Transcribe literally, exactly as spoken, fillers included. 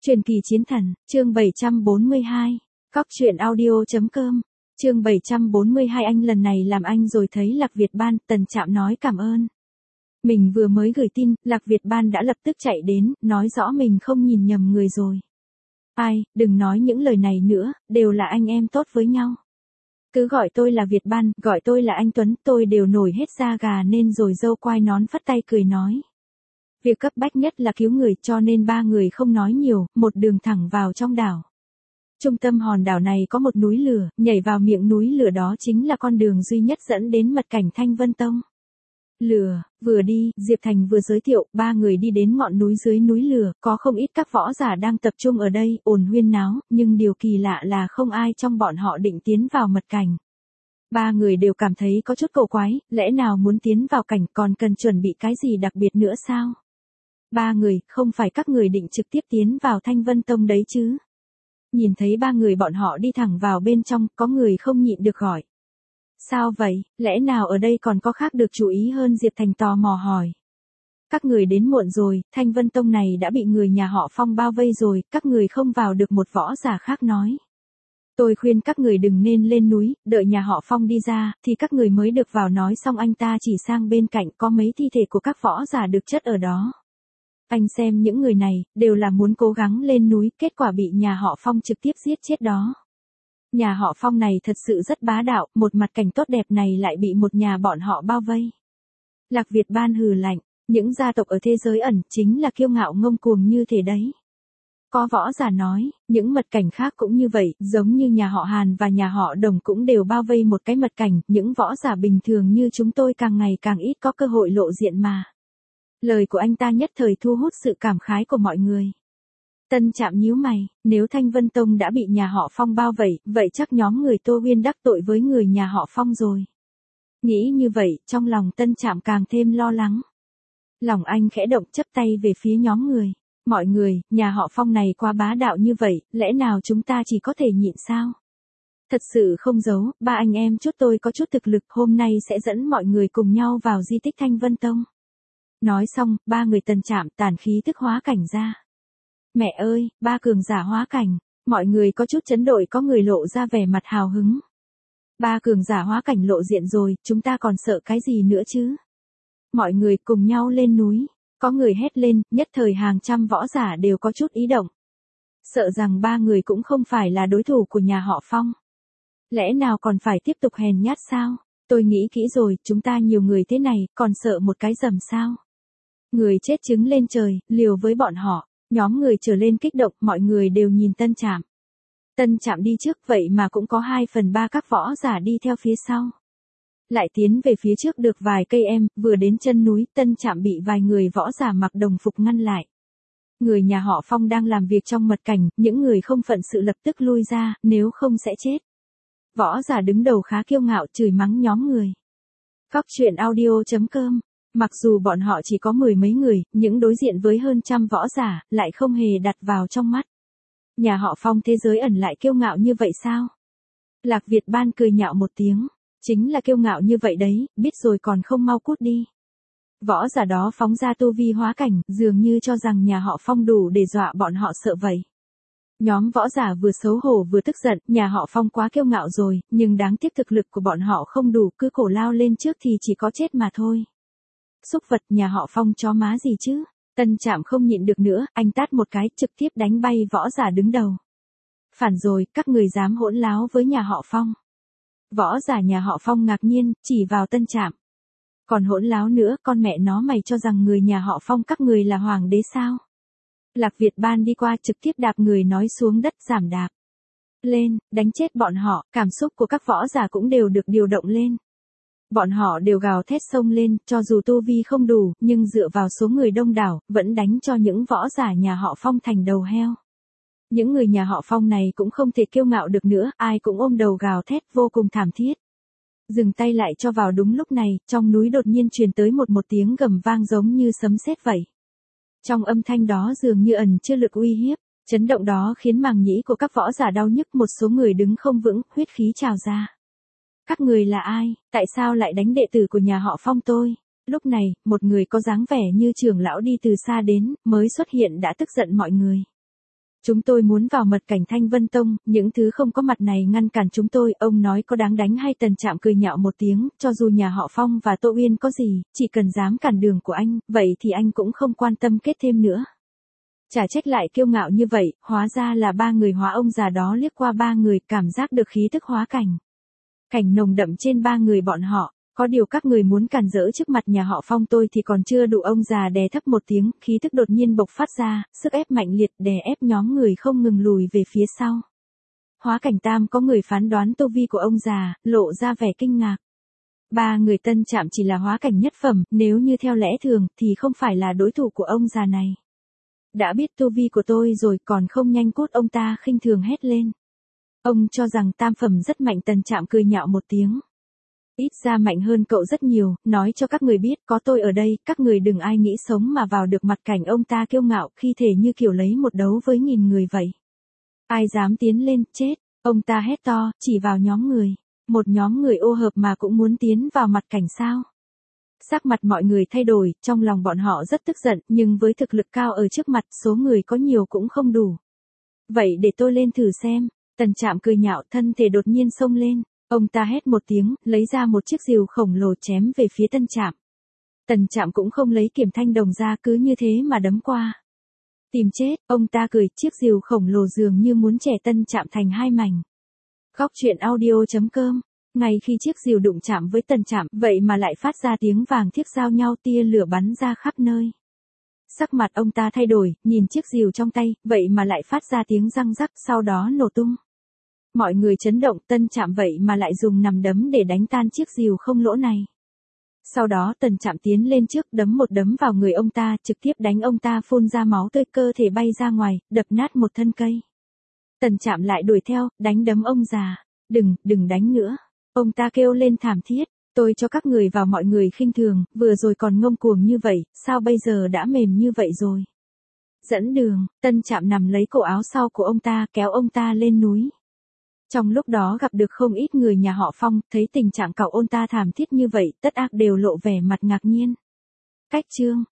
Truyền kỳ chiến thần, chương bảy trăm bốn mươi hai. Cóc truyện audio.com. Chương bảy trăm bốn mươi hai. Anh lần này làm anh rồi thấy Lạc Việt Ban. Tần Trạm nói cảm ơn. Mình vừa mới gửi tin, Lạc Việt Ban đã lập tức chạy đến, nói rõ mình không nhìn nhầm người rồi. Ai, đừng nói những lời này nữa, đều là anh em tốt với nhau. Cứ gọi tôi là Việt Ban, gọi tôi là anh Tuấn, tôi đều nổi hết da gà nên rồi dâu quai nón phất tay cười nói. Việc cấp bách nhất là cứu người, cho nên ba người không nói nhiều, một đường thẳng vào trong đảo. Trung tâm hòn đảo này có một núi lửa, nhảy vào miệng núi lửa đó chính là con đường duy nhất dẫn đến mật cảnh Thanh Vân Tông. Lửa, vừa đi, Diệp Thành vừa giới thiệu, ba người đi đến ngọn núi dưới núi lửa, có không ít các võ giả đang tập trung ở đây, ồn huyên náo, nhưng điều kỳ lạ là không ai trong bọn họ định tiến vào mật cảnh. Ba người đều cảm thấy có chút cổ quái, lẽ nào muốn tiến vào cảnh còn cần chuẩn bị cái gì đặc biệt nữa sao? Ba người, không phải các người định trực tiếp tiến vào Thanh Vân Tông đấy chứ? Nhìn thấy ba người bọn họ đi thẳng vào bên trong, có người không nhịn được hỏi. Sao vậy, lẽ nào ở đây còn có khác được chú ý hơn? Diệp Thành tò mò hỏi. Các người đến muộn rồi, Thanh Vân Tông này đã bị người nhà họ Phong bao vây rồi, các người không vào được. Một võ giả khác nói. Tôi khuyên các người đừng nên lên núi, đợi nhà họ Phong đi ra, thì các người mới được vào. Nói xong anh ta chỉ sang bên cạnh có mấy thi thể của các võ giả được chất ở đó. Anh xem những người này, đều là muốn cố gắng lên núi, kết quả bị nhà họ Phong trực tiếp giết chết đó. Nhà họ Phong này thật sự rất bá đạo, một mặt cảnh tốt đẹp này lại bị một nhà bọn họ bao vây. Lạc Việt Ban hừ lạnh, những gia tộc ở thế giới ẩn chính là kiêu ngạo ngông cuồng như thế đấy. Có võ giả nói, những mật cảnh khác cũng như vậy, giống như nhà họ Hàn và nhà họ Đồng cũng đều bao vây một cái mật cảnh, những võ giả bình thường như chúng tôi càng ngày càng ít có cơ hội lộ diện mà. Lời của anh ta nhất thời thu hút sự cảm khái của mọi người. Tân Trạm nhíu mày, nếu Thanh Vân Tông đã bị nhà họ Phong bao vây, vậy chắc nhóm người Tô Uyên đắc tội với người nhà họ Phong rồi. Nghĩ như vậy, trong lòng Tân Trạm càng thêm lo lắng. Lòng anh khẽ động, chấp tay về phía nhóm người. Mọi người, nhà họ Phong này quá bá đạo như vậy, lẽ nào chúng ta chỉ có thể nhịn sao? Thật sự không giấu, ba anh em chút tôi có chút thực lực, hôm nay sẽ dẫn mọi người cùng nhau vào di tích Thanh Vân Tông. Nói xong, ba người Tân Trạm tản khí tức hóa cảnh ra. Mẹ ơi, ba cường giả hóa cảnh, mọi người có chút chấn động, có người lộ ra vẻ mặt hào hứng. Ba cường giả hóa cảnh lộ diện rồi, chúng ta còn sợ cái gì nữa chứ? Mọi người cùng nhau lên núi, có người hét lên, nhất thời hàng trăm võ giả đều có chút ý động. Sợ rằng ba người cũng không phải là đối thủ của nhà họ Phong. Lẽ nào còn phải tiếp tục hèn nhát sao? Tôi nghĩ kỹ rồi, chúng ta nhiều người thế này, còn sợ một cái rầm sao? Người chết trứng lên trời, liều với bọn họ. Nhóm người trở lên kích động, mọi người đều nhìn Tân Trạm. Tân Trạm đi trước vậy mà cũng có hai phần ba các võ giả đi theo phía sau. Lại tiến về phía trước được vài cây em, vừa đến chân núi, Tân Trạm bị vài người võ giả mặc đồng phục ngăn lại. Người nhà họ Phong đang làm việc trong mật cảnh, những người không phận sự lập tức lui ra, nếu không sẽ chết. Võ giả đứng đầu khá kiêu ngạo chửi mắng nhóm người. Cóc truyện audio.com. Mặc dù bọn họ chỉ có mười mấy người, những đối diện với hơn trăm võ giả, lại không hề đặt vào trong mắt. Nhà họ Phong thế giới ẩn lại kiêu ngạo như vậy sao? Lạc Việt Ban cười nhạo một tiếng. Chính là kiêu ngạo như vậy đấy, biết rồi còn không mau cút đi. Võ giả đó phóng ra tu vi hóa cảnh, dường như cho rằng nhà họ Phong đủ để dọa bọn họ sợ vậy. Nhóm võ giả vừa xấu hổ vừa tức giận, nhà họ Phong quá kiêu ngạo rồi, nhưng đáng tiếc thực lực của bọn họ không đủ, cứ cổ lao lên trước thì chỉ có chết mà thôi. Xúc vật, nhà họ Phong chó má gì chứ? Tân Trạm không nhịn được nữa, anh tát một cái, trực tiếp đánh bay võ giả đứng đầu. Phản rồi, các người dám hỗn láo với nhà họ Phong. Võ giả nhà họ Phong ngạc nhiên, chỉ vào Tân Trạm. Còn hỗn láo nữa, con mẹ nó mày cho rằng người nhà họ Phong các người là hoàng đế sao? Lạc Việt Ban đi qua trực tiếp đạp người nói xuống đất, giảm đạp. Lên, đánh chết bọn họ, cảm xúc của các võ giả cũng đều được điều động lên. Bọn họ đều gào thét xông lên, cho dù tu vi không đủ, nhưng dựa vào số người đông đảo, vẫn đánh cho những võ giả nhà họ Phong thành đầu heo. Những người nhà họ Phong này cũng không thể kiêu ngạo được nữa, ai cũng ôm đầu gào thét vô cùng thảm thiết. Dừng tay lại cho vào. Đúng lúc này, trong núi đột nhiên truyền tới một một tiếng gầm vang giống như sấm sét vậy. Trong âm thanh đó dường như ẩn chứa lực uy hiếp, chấn động đó khiến màng nhĩ của các võ giả đau nhức, một số người đứng không vững, huyết khí trào ra. Các người là ai, tại sao lại đánh đệ tử của nhà họ Phong tôi? Lúc này, một người có dáng vẻ như trưởng lão đi từ xa đến, mới xuất hiện đã tức giận mọi người. Chúng tôi muốn vào mật cảnh Thanh Vân Tông, những thứ không có mặt này ngăn cản chúng tôi, ông nói có đáng đánh hay? Tần Trạm cười nhạo một tiếng, cho dù nhà họ Phong và Tô Uyên có gì, chỉ cần dám cản đường của anh, vậy thì anh cũng không quan tâm kết thêm nữa. Chả trách lại kiêu ngạo như vậy, hóa ra là ba người hóa. Ông già đó liếc qua ba người, cảm giác được khí tức hóa cảnh. Cảnh nồng đậm trên ba người bọn họ. Có điều các người muốn cản rỡ trước mặt nhà họ Phong tôi thì còn chưa đủ. Ông già đè thấp một tiếng, khí tức đột nhiên bộc phát ra, sức ép mạnh liệt đè ép nhóm người không ngừng lùi về phía sau. Hóa cảnh tam có người phán đoán tu vi của ông già, lộ ra vẻ kinh ngạc. Ba người Tân Trạm chỉ là hóa cảnh nhất phẩm, nếu như theo lẽ thường thì không phải là đối thủ của ông già này. Đã biết tu vi của tôi rồi còn không nhanh cút, ông ta khinh thường hét lên. Ông cho rằng tam phẩm rất mạnh. Tần Trạm cười nhạo một tiếng. Ít ra mạnh hơn cậu rất nhiều, nói cho các người biết có tôi ở đây, các người đừng ai nghĩ sống mà vào được mặt cảnh. Ông ta kiêu ngạo khi thể như kiểu lấy một đấu với nghìn người vậy. Ai dám tiến lên, chết, ông ta hét to, chỉ vào nhóm người. Một nhóm người ô hợp mà cũng muốn tiến vào mặt cảnh sao? Sắc mặt mọi người thay đổi, trong lòng bọn họ rất tức giận, nhưng với thực lực cao ở trước mặt, số người có nhiều cũng không đủ. Vậy để tôi lên thử xem. Tần Trạm cười nhạo, thân thể đột nhiên xông lên. Ông ta hét một tiếng, lấy ra một chiếc rìu khổng lồ chém về phía Tân Trạm. Tần Trạm cũng không lấy kiểm thanh đồng ra, cứ như thế mà đấm qua. Tìm chết, ông ta cười, chiếc rìu khổng lồ dường như muốn chẻ Tân Trạm thành hai mảnh. Góc truyện audio chấm com. Ngay khi chiếc rìu đụng chạm với Tần Trạm, vậy mà lại phát ra tiếng vàng thiếc giao nhau, tia lửa bắn ra khắp nơi. Sắc mặt ông ta thay đổi, nhìn chiếc rìu trong tay, vậy mà lại phát ra tiếng răng rắc, sau đó nổ tung. Mọi người chấn động, Tân Trạm vậy mà lại dùng nằm đấm để đánh tan chiếc rìu không lỗ này. Sau đó Tần Trạm tiến lên trước, đấm một đấm vào người ông ta, trực tiếp đánh ông ta phun ra máu tươi, cơ thể bay ra ngoài, đập nát một thân cây. Tần Trạm lại đuổi theo, đánh đấm ông già. Đừng, đừng đánh nữa. Ông ta kêu lên thảm thiết. Tôi cho các người vào, mọi người khinh thường, vừa rồi còn ngông cuồng như vậy, sao bây giờ đã mềm như vậy rồi? Dẫn đường, Tân Trạm nằm lấy cổ áo sau của ông ta, kéo ông ta lên núi. Trong lúc đó gặp được không ít người nhà họ Phong, thấy tình trạng cậu ôn ta thảm thiết như vậy, tất ác đều lộ vẻ mặt ngạc nhiên. Cách chương